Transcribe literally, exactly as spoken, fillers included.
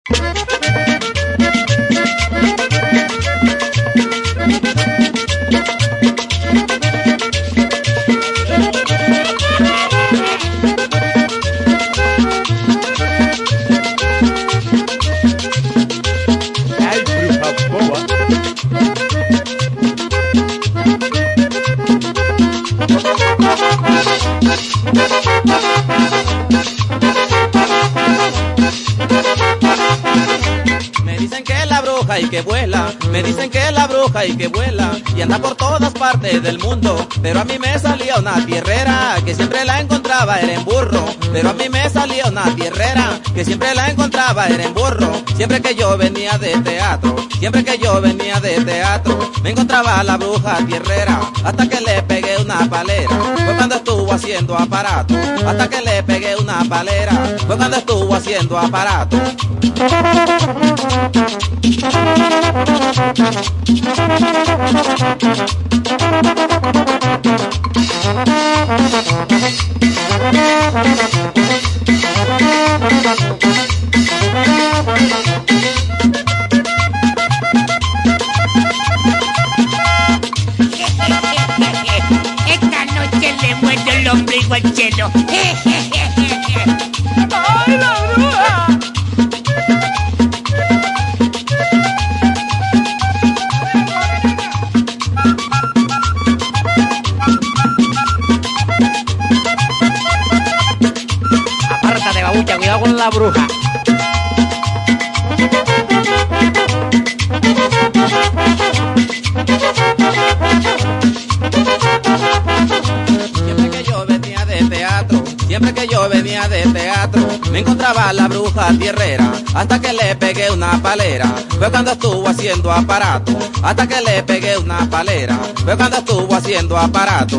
Me dicen que es la bruja y que vuela, me dicen que es la bruja y que vuela, y anda por todas partes del mundo, pero a mí me salía una tierrera, que siempre la encontraba era en burro, pero a mí me salía una tierrera, que siempre la encontraba era en burro, siempre que yo venía de teatro, siempre que yo venía de teatro, me encontraba la bruja tierrera, hasta que le pegué una palera, fue cuando estuvo haciendo aparato, hasta que le pegué una palera, fue cuando estuvo haciendo aparato. Esta noche le muerdo el ombligo al cielo. ¡Ay, la bruja! Apártate, babucha, cuidado con la bruja. Siempre que yo venía de teatro, siempre que yo venía de teatro, me encontraba la bruja tierrera, hasta que le pegué una palera, fue cuando estuvo haciendo aparato, hasta que le pegué una palera, fue cuando estuvo haciendo aparato.